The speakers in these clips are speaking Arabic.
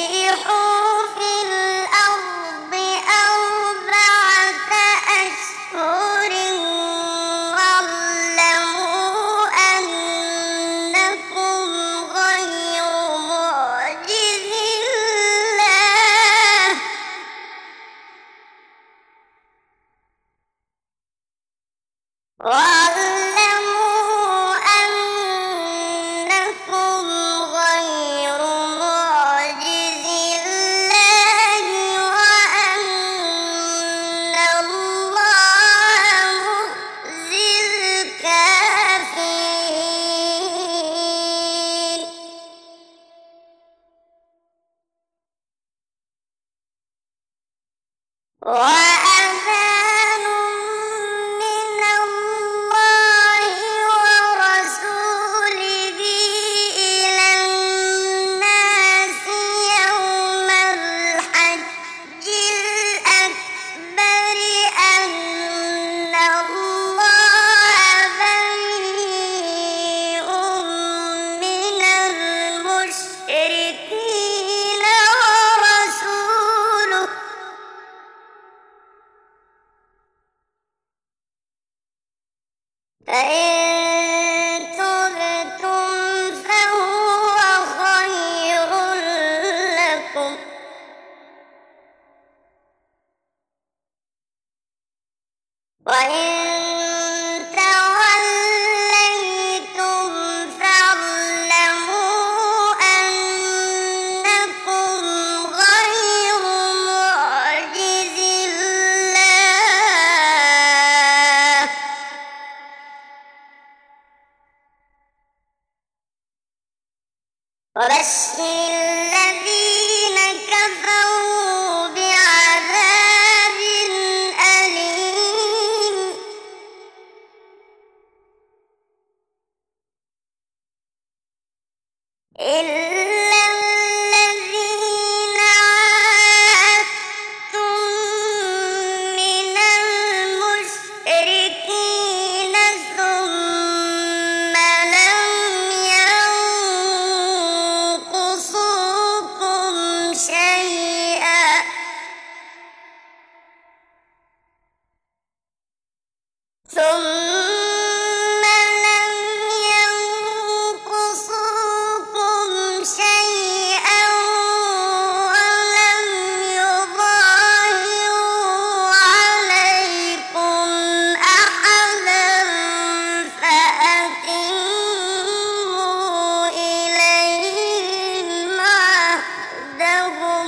فسيحوا في الأرض أربعة أشهر واعلموا أنكم غير معجز الله وأن الله مخزي الكافرين وأذان من الله ورسوله إلى الناس يوم الحج الأكبر أن الله بريء من المشركين ورسوله فإن تبتم فهو خير لكم وإن توليتم فاعلموا أنكم غير معجز الله وبشر الذين كفروا بعذاب أليم إلا الذين عاهدتم من المشركين ثم لم ينقصوكم شيئا ولم يظاهروا عليكم أحدا فأتموا إليهم عهدهم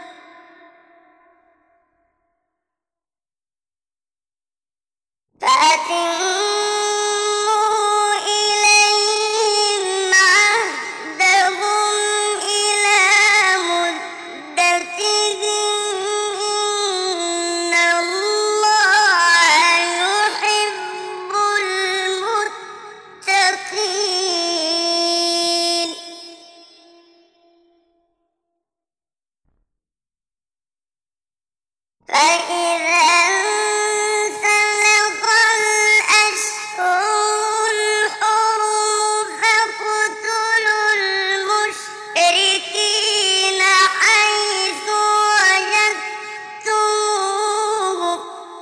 إلى مدتهم إن الله يحب المتقين فإذا انسلخ الأشهر الحرم فاقتلوا المشركين حيث وجدتموهم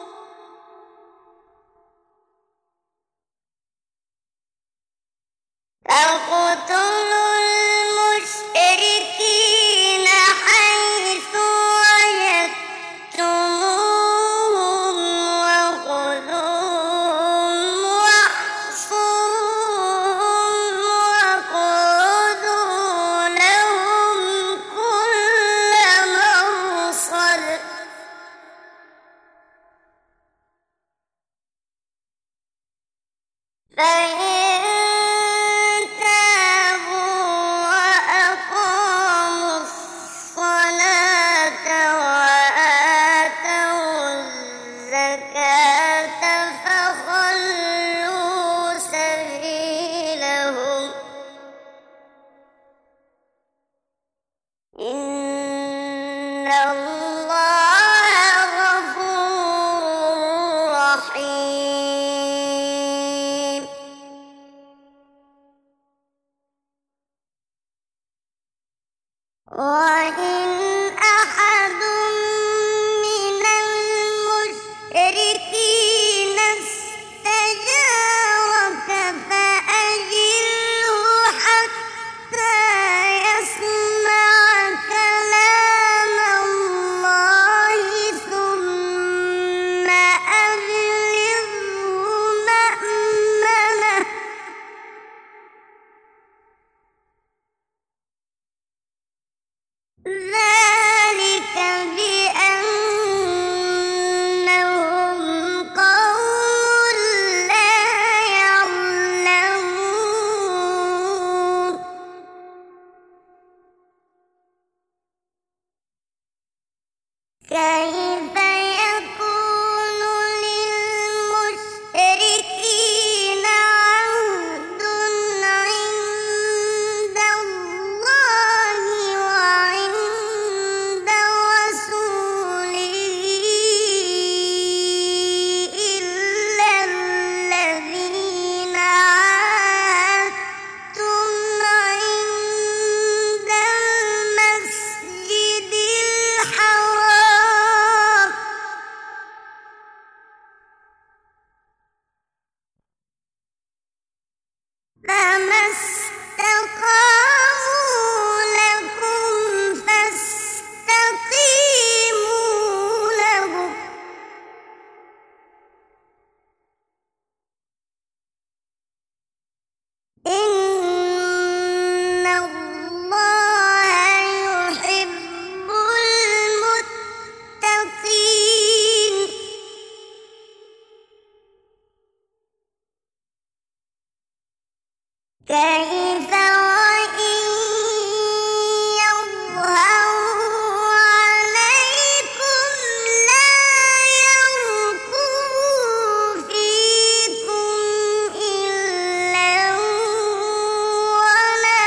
وخذوهم واحصروهم وقعدوا لهم كل مرصد فإن تابوا وأقاموا الصلاة وآتوا الزكاة فخلوا سبيلهم إن الله غفور رحيم وإن كيف يكون للمشركين عهد عند الله وعند رسوله إلا الذين عاهدتم عند المسجد الحرام فما استقاموا لكم فاستقيموا لهم إن الله يحب المتقين كيف وإن يظهروا عليكم لا يرقبوا فيكم إلا ولا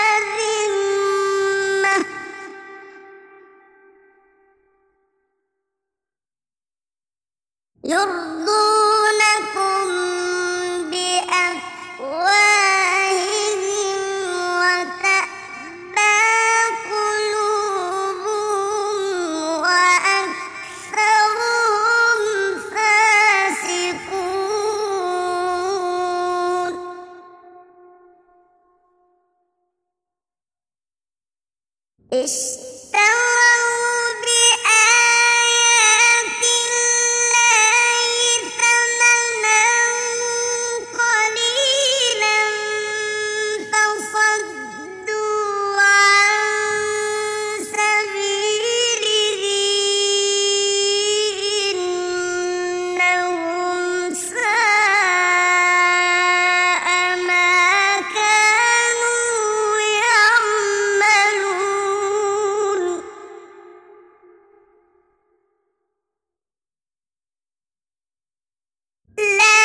ذمة يرضونكم بأفواههم وتأبى قلوبهم وأكثرهم فاسقون اشتروا بآيات الله ثمنا قليلا فصدوا عن سبيله إنهم ساء ما كانوا يعملون لا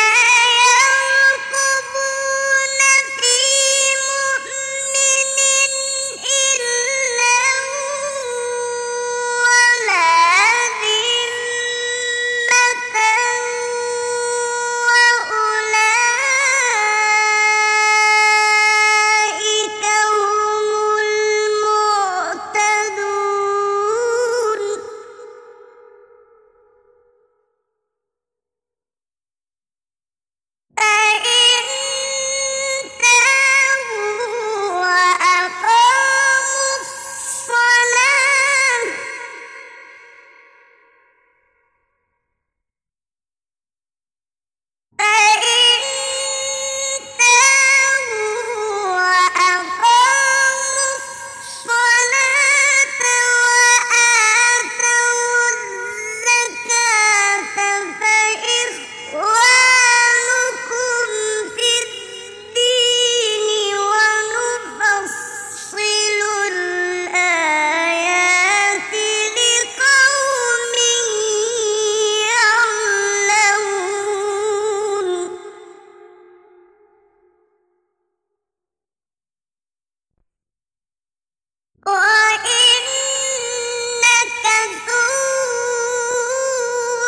يرقبون في مؤمن إلا ولا ذمة وأولئك هم المعتدون فإن تابوا وأقاموا الصلاة فإن تابوا وأقاموا الصلاة وآتوا الزكاة فإخوانكم في الدين ونفصل الآيات لقوم يعلمون وإن نكثوا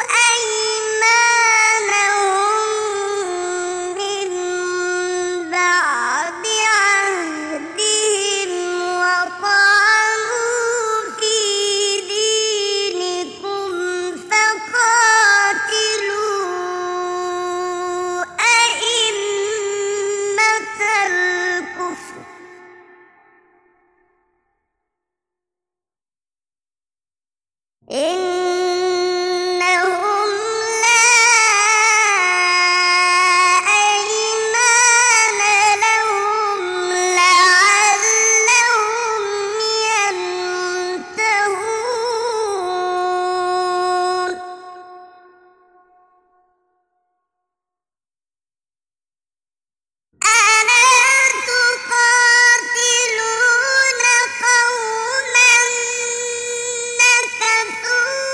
أيمانهم من بعد عهدهم وطعنوا في دينكم فقاتلوا أئمة الكفر إنهم لا أيمان لهم لعلهم ينتهون ألا تقاتلون قوما نكثوا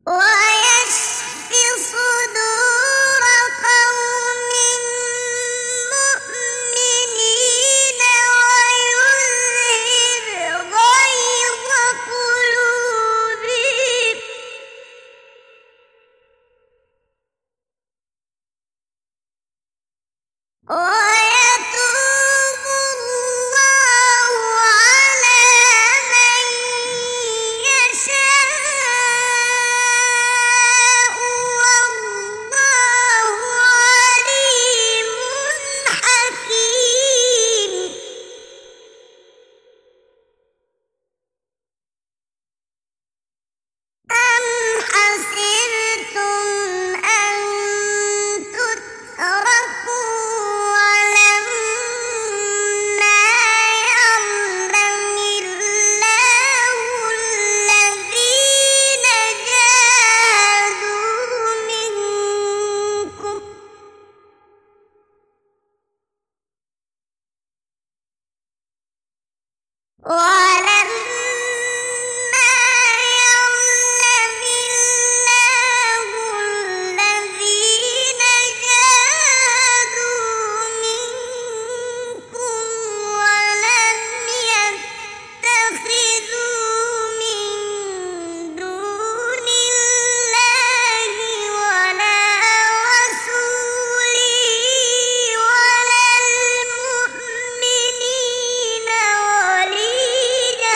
ويشف صدور قوم مؤمنين ويذهب غيظ قلوبهم ويتوب الله على من يشاء والله عليم حكيم أم حسبتم أن تتركوا ولما يعلم الله الذين جاهدوا منكم ولما يعلم الله الذين جاهدوا منكم ولم يتخذوا من دون الله ولا رسوله ولا المؤمنين وليجة